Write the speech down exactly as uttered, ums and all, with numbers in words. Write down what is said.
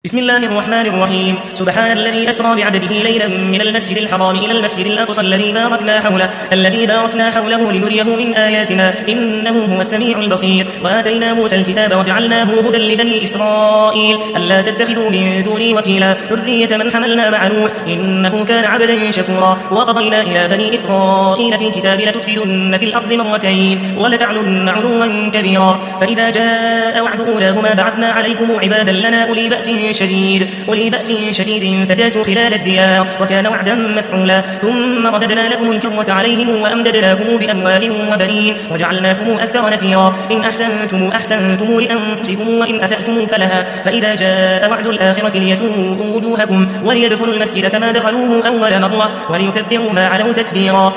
بسم الله الرحمن الرحيم. سبحان الذي أسرى بعبده ليلا من المسجد الحرام إلى المسجد الأقصى الذي باركنا حوله الذي باركنا حوله لنريه من آياتنا إنه هو السميع البصير. وآتينا موسى الكتاب وجعلناه هدى لبني إسرائيل ألا تتخذوا من دوني وكيلا ذرية من حملنا مع نوح إنه كان عبدا شكورا. وقضينا إلى بني إسرائيل في الكتاب لتفسدن في الأرض مرتين ولتعلن علوا كبيرا. فإذا جاء وعد أولاهما بعثنا عليكم عبادا لنا أولي بأس شديد أولي بأس شديد فجاسوا خلال الديار وكان وعدا مفعولا. ثم رددنا لكم الكرة عليهم وأمددناكم بأموال وبنين وجعلناكم أكثر نفيرا. إن أحسنتم أحسنتم لأنفسكم وإن أسأتم فلها. فإذا جاء وعد الآخرة ليسوءوا وجوهكم وليدخلوا المسجد كما دخلوه أول مرة وليتبروا ما علوا تتبيرا.